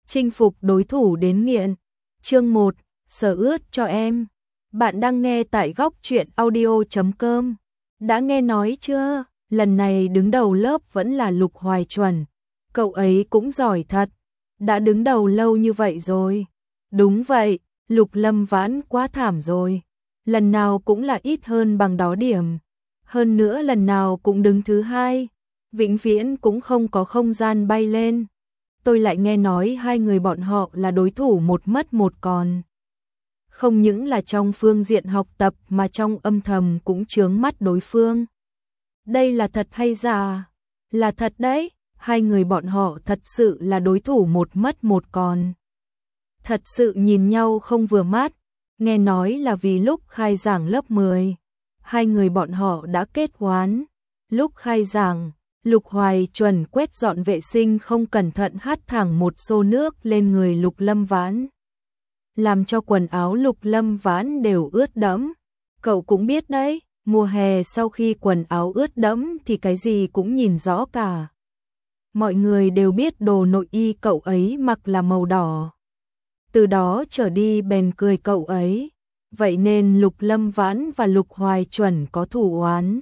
chinh phục đối thủ đến nghiện. Chương 1, sở ướt cho em. Bạn đang nghe tại góc truyện audio.com. Đã nghe nói chưa? Lần này đứng đầu lớp vẫn là Lục Hoài Chuẩn. Cậu ấy cũng giỏi thật. Đã đứng đầu lâu như vậy rồi. Đúng vậy, Lục Lâm Vãn quá thảm rồi. Lần nào cũng là ít hơn bằng đó điểm. Hơn nữa lần nào cũng đứng thứ hai. Vĩnh viễn cũng không có không gian bay lên. Tôi lại nghe nói hai người bọn họ là đối thủ một mất một còn. Không những là trong phương diện học tập mà trong âm thầm cũng chướng mắt đối phương. Đây là thật hay giả? Là thật đấy, hai người bọn họ thật sự là đối thủ một mất một còn. Thật sự nhìn nhau không vừa mắt, nghe nói là vì lúc khai giảng lớp 10, hai người bọn họ đã kết oán. Lúc khai giảng, Lục Hoài Chuẩn quét dọn vệ sinh không cẩn thận hắt thẳng một xô nước lên người Lục Lâm Vãn, làm cho quần áo Lục Lâm Vãn đều ướt đẫm. Cậu cũng biết đấy, mùa hè sau khi quần áo ướt đẫm thì cái gì cũng nhìn rõ cả. Mọi người đều biết đồ nội y cậu ấy mặc là màu đỏ. Từ đó trở đi bèn cười cậu ấy. Vậy nên Lục Lâm Vãn và Lục Hoài Chuẩn có thù oán,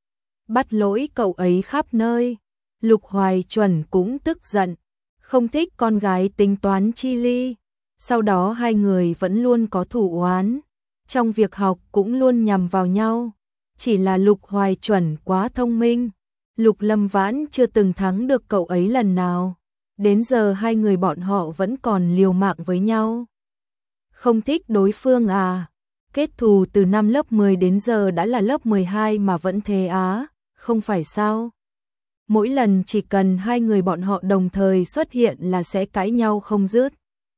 bắt lỗi cậu ấy khắp nơi. Lục Hoài Chuẩn cũng tức giận, không thích con gái tính toán chi ly. Sau đó hai người vẫn luôn có thù oán, trong việc học cũng luôn nhằm vào nhau. Chỉ là Lục Hoài Chuẩn quá thông minh, Lục Lâm Vãn chưa từng thắng được cậu ấy lần nào. Đến giờ hai người bọn họ vẫn còn liều mạng với nhau. Không thích đối phương à? Kết thù từ năm lớp 10 đến giờ đã là lớp 12 mà vẫn thế á, không phải sao? Mỗi lần chỉ cần hai người bọn họ đồng thời xuất hiện là sẽ cãi nhau không dứt.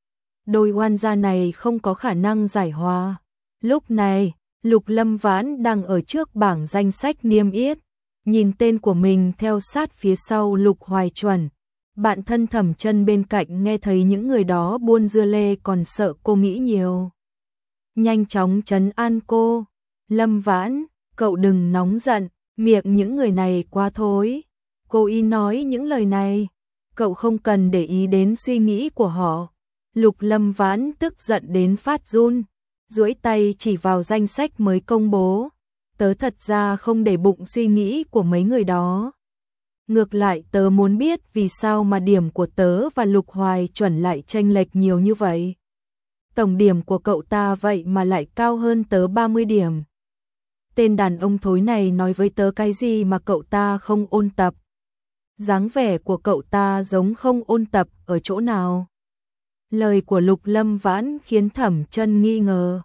Đôi oan gia này không có khả năng giải hòa. Lúc này, Lục Lâm Vãn đang ở trước bảng danh sách niêm yết, nhìn tên của mình theo sát phía sau Lục Hoài Chuẩn. Bạn thân Thẩm Chân bên cạnh nghe thấy những người đó buôn dưa lê còn sợ cô nghĩ nhiều, nhanh chóng trấn an cô. Lâm Vãn, cậu đừng nóng giận, miệng những người này quá thối. Cô ý nói những lời này, cậu không cần để ý đến suy nghĩ của họ. Lục Lâm Vãn tức giận đến phát run, duỗi tay chỉ vào danh sách mới công bố. Tớ thật ra không để bụng suy nghĩ của mấy người đó. Ngược lại tớ muốn biết vì sao mà điểm của tớ và Lục Hoài Chuẩn lại chênh lệch nhiều như vậy. Tổng điểm của cậu ta vậy mà lại cao hơn tớ 30 điểm. Tên đàn ông thối này nói với tớ cái gì mà cậu ta không ôn tập? Dáng vẻ của cậu ta giống không ôn tập ở chỗ nào? Lời của Lục Lâm Vãn khiến Thẩm Chân nghi ngờ.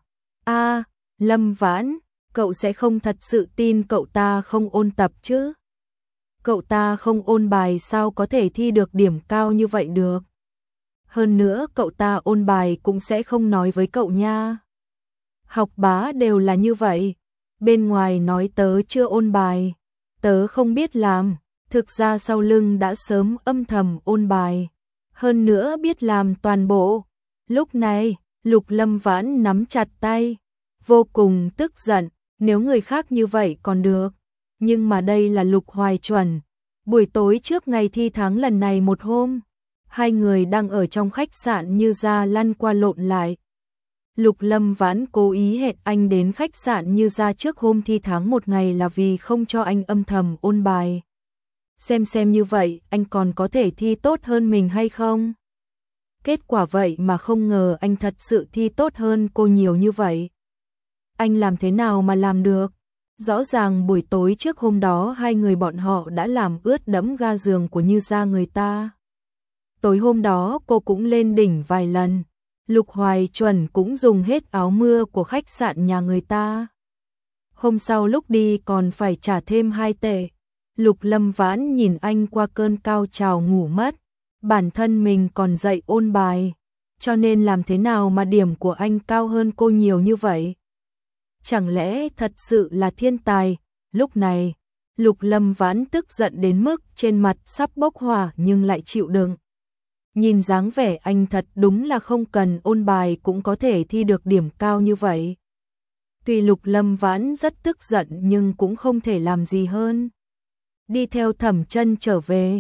Lâm Vãn, cậu sẽ không thật sự tin cậu ta không ôn tập chứ? Cậu ta không ôn bài sao có thể thi được điểm cao như vậy được? Hơn nữa cậu ta ôn bài cũng sẽ không nói với cậu nha. Học bá đều là như vậy. Bên ngoài nói tớ chưa ôn bài, tớ không biết làm, thực ra sau lưng đã sớm âm thầm ôn bài. Hơn nữa biết làm toàn bộ. Lúc này, Lục Lâm Vãn nắm chặt tay, vô cùng tức giận. Nếu người khác như vậy còn được, nhưng mà đây là Lục Hoài Chuẩn. Buổi tối trước ngày thi tháng lần này một hôm, hai người đang ở trong khách sạn Như Gia lăn qua lộn lại. Lục Lâm Vãn cố ý hẹn anh đến khách sạn Như Gia trước hôm thi tháng một ngày là vì không cho anh âm thầm ôn bài. Xem như vậy anh còn có thể thi tốt hơn mình hay không? Kết quả vậy mà không ngờ anh thật sự thi tốt hơn cô nhiều như vậy. Anh làm thế nào mà làm được? Rõ ràng buổi tối trước hôm đó hai người bọn họ đã làm ướt đẫm ga giường của Như Gia người ta. Tối hôm đó cô cũng lên đỉnh vài lần. Lục Hoài Chuẩn cũng dùng hết áo mưa của khách sạn nhà người ta. Hôm sau lúc đi còn phải trả thêm 2 tệ. Lục Lâm Vãn nhìn anh qua cơn cao trào ngủ mất. Bản thân mình còn dậy ôn bài, cho nên làm thế nào mà điểm của anh cao hơn cô nhiều như vậy? Chẳng lẽ thật sự là thiên tài? Lúc này, Lục Lâm Vãn tức giận đến mức trên mặt sắp bốc hỏa nhưng lại chịu đựng. Nhìn dáng vẻ anh thật đúng là không cần ôn bài cũng có thể thi được điểm cao như vậy. Tuy Lục Lâm Vãn rất tức giận nhưng cũng không thể làm gì hơn. Đi theo Thẩm Chân trở về,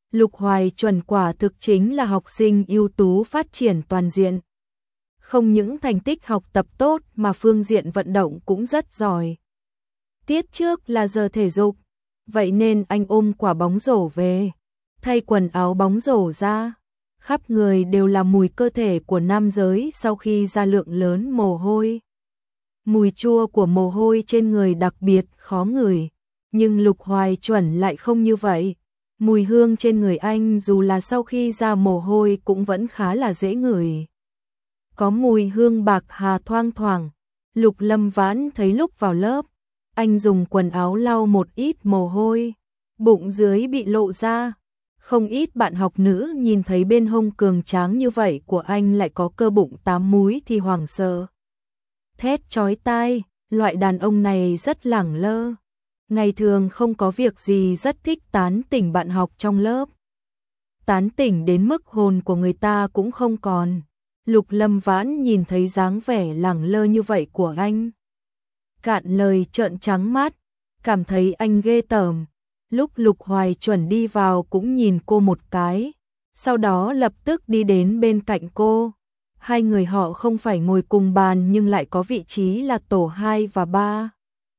Lục Hoài Chuẩn quả thực chính là học sinh ưu tú phát triển toàn diện. Không những thành tích học tập tốt mà phương diện vận động cũng rất giỏi. Tiết trước là giờ thể dục, vậy nên anh ôm quả bóng rổ về, thay quần áo bóng rổ ra. Khắp người đều là mùi cơ thể của nam giới sau khi ra lượng lớn mồ hôi. Mùi chua của mồ hôi trên người đặc biệt khó ngửi, nhưng Lục Hoài Chuẩn lại không như vậy. Mùi hương trên người anh dù là sau khi ra mồ hôi cũng vẫn khá là dễ ngửi. Có mùi hương bạc hà thoang thoảng. Lục Lâm Vãn thấy lúc vào lớp, anh dùng quần áo lau một ít mồ hôi, bụng dưới bị lộ ra. Không ít bạn học nữ nhìn thấy bên hông cường tráng như vậy của anh lại có cơ bụng 8 múi thì hoảng sợ. Thét chói tai, loại đàn ông này rất lẳng lơ. Ngày thường không có việc gì rất thích tán tỉnh bạn học trong lớp. Tán tỉnh đến mức hồn của người ta cũng không còn. Lục Lâm Vãn nhìn thấy dáng vẻ lẳng lơ như vậy của anh. Cạn lời trợn trắng mắt, cảm thấy anh ghê tởm. Lúc Lục Hoài Chuẩn đi vào cũng nhìn cô một cái, sau đó lập tức đi đến bên cạnh cô. Hai người họ không phải ngồi cùng bàn nhưng lại có vị trí là tổ 2 và 3.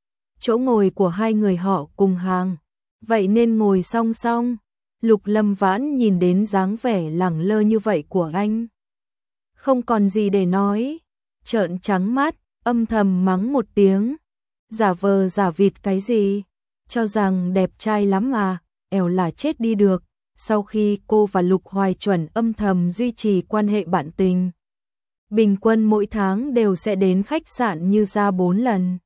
Chỗ ngồi của hai người họ cùng hàng, vậy nên ngồi song song. Lục Lâm Vãn nhìn đến dáng vẻ lẳng lơ như vậy của anh, không còn gì để nói, trợn trắng mắt, âm thầm mắng một tiếng. Giả vờ giả vịt cái gì, cho rằng đẹp trai lắm à, ẻo là chết đi được. Sau khi cô và Lục Hoài Chuẩn âm thầm duy trì quan hệ bạn tình, bình quân mỗi tháng đều sẽ đến khách sạn Như Gia 4 lần.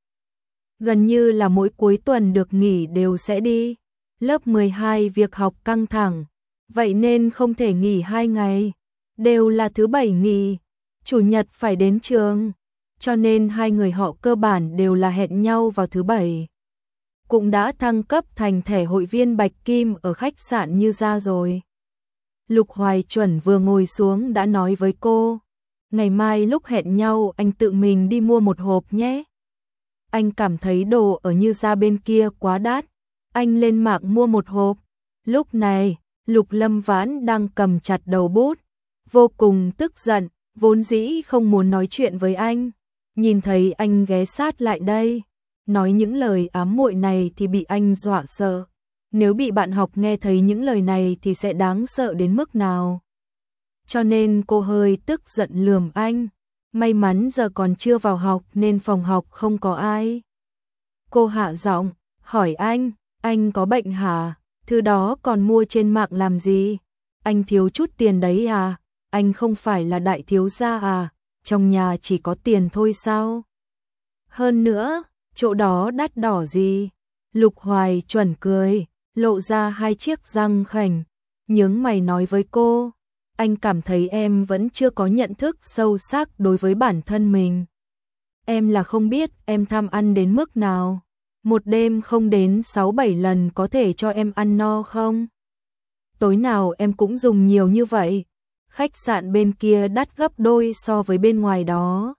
Gần như là mỗi cuối tuần được nghỉ đều sẽ đi. Lớp 12 việc học căng thẳng, vậy nên không thể nghỉ 2 ngày, đều là thứ bảy nghỉ, chủ nhật phải đến trường, cho nên hai người họ cơ bản đều là hẹn nhau vào thứ bảy. Cũng đã thăng cấp thành thẻ hội viên Bạch Kim ở khách sạn Như Gia rồi. Lục Hoài Chuẩn vừa ngồi xuống đã nói với cô, ngày mai lúc hẹn nhau anh tự mình đi mua một hộp nhé. Anh cảm thấy đồ ở Như Gia bên kia quá đắt, anh lên mạng mua một hộp. Lúc này, Lục Lâm Vãn đang cầm chặt đầu bút, vô cùng tức giận, vốn dĩ không muốn nói chuyện với anh. Nhìn thấy anh ghé sát lại đây, nói những lời ám muội này thì bị anh dọa sợ. Nếu bị bạn học nghe thấy những lời này thì sẽ đáng sợ đến mức nào. Cho nên cô hơi tức giận lườm anh. May mắn giờ còn chưa vào học nên phòng học không có ai. Cô hạ giọng, hỏi anh có bệnh hả? Thứ đó còn mua trên mạng làm gì? Anh thiếu chút tiền đấy à? Anh không phải là đại thiếu gia à? Trong nhà chỉ có tiền thôi sao? Hơn nữa, chỗ đó đắt đỏ gì? Lục Hoài Chuẩn cười, lộ ra hai chiếc răng khểnh, nhướng mày nói với cô, anh cảm thấy em vẫn chưa có nhận thức sâu sắc đối với bản thân mình. Em là không biết em tham ăn đến mức nào. Một đêm không đến 6-7 lần có thể cho em ăn no không? Tối nào em cũng dùng nhiều như vậy. Khách sạn bên kia đắt gấp đôi so với bên ngoài đó.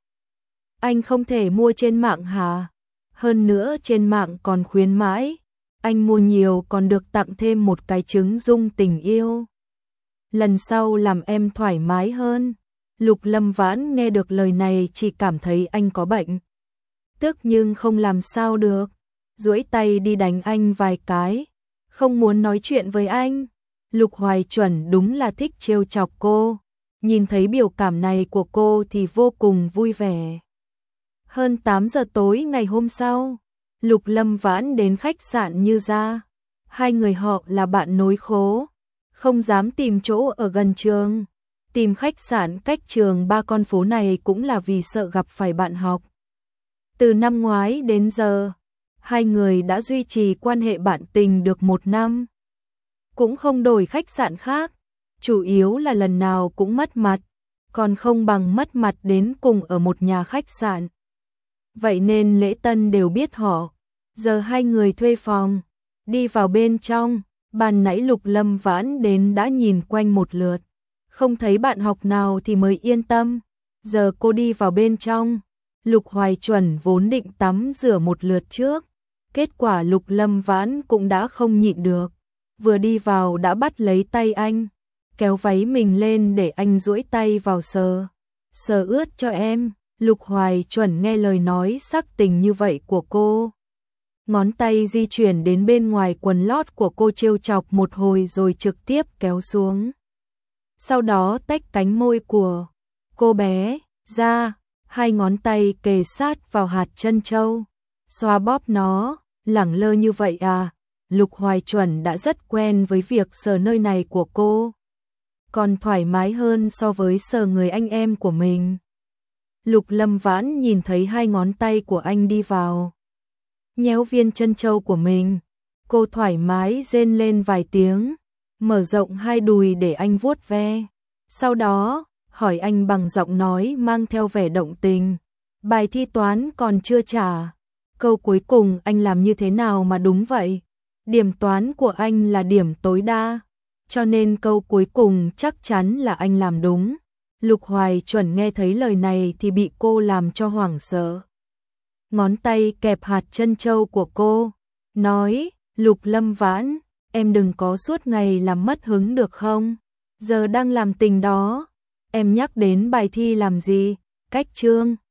Anh không thể mua trên mạng hả? Hơn nữa trên mạng còn khuyến mãi. Anh mua nhiều còn được tặng thêm một cái trứng dung tình yêu. Lần sau làm em thoải mái hơn. Lục Lâm Vãn nghe được lời này chỉ cảm thấy anh có bệnh. Tức nhưng không làm sao được. Duỗi tay đi đánh anh vài cái. Không muốn nói chuyện với anh. Lục Hoài Chuẩn đúng là thích trêu chọc cô. Nhìn thấy biểu cảm này của cô thì vô cùng vui vẻ. Hơn 8 giờ tối ngày hôm sau, Lục Lâm Vãn đến khách sạn Như Gia. Hai người họ là bạn nối khố, không dám tìm chỗ ở gần trường. Tìm khách sạn cách trường 3 con phố này cũng là vì sợ gặp phải bạn học. Từ năm ngoái đến giờ, hai người đã duy trì quan hệ bạn tình được 1 năm. Cũng không đổi khách sạn khác, chủ yếu là lần nào cũng mất mặt, còn không bằng mất mặt đến cùng ở một nhà khách sạn. Vậy nên lễ tân đều biết họ. Giờ hai người thuê phòng, đi vào bên trong, ban nãy Lục Lâm Vãn đến đã nhìn quanh một lượt, không thấy bạn học nào thì mới yên tâm. Giờ cô đi vào bên trong, Lục Hoài Chuẩn vốn định tắm rửa một lượt trước, kết quả Lục Lâm Vãn cũng đã không nhịn được, vừa đi vào đã bắt lấy tay anh, kéo váy mình lên để anh duỗi tay vào sờ. Sờ ướt cho em. Lục Hoài Chuẩn nghe lời nói sắc tình như vậy của cô. Ngón tay di chuyển đến bên ngoài quần lót của cô trêu chọc một hồi rồi trực tiếp kéo xuống. Sau đó tách cánh môi của cô bé ra, hai ngón tay kề sát vào hạt trân châu, xoa bóp nó. Lẳng lơ như vậy à? Lục Hoài Chuẩn đã rất quen với việc sờ nơi này của cô, còn thoải mái hơn so với sờ người anh em của mình. Lục Lâm Vãn nhìn thấy hai ngón tay của anh đi vào, nhéo viên trân châu của mình. Cô thoải mái rên lên vài tiếng, mở rộng hai đùi để anh vuốt ve. Sau đó, hỏi anh bằng giọng nói mang theo vẻ động tình. Bài thi toán còn chưa trả. Câu cuối cùng anh làm như thế nào mà đúng vậy? Điểm toán của anh là điểm tối đa, cho nên câu cuối cùng chắc chắn là anh làm đúng. Lục Hoài Chuẩn nghe thấy lời này thì bị cô làm cho hoảng sợ. Ngón tay kẹp hạt trân châu của cô, nói, Lục Lâm Vãn, em đừng có suốt ngày làm mất hứng được không? Giờ đang làm tình đó, em nhắc đến bài thi làm gì? Cách chương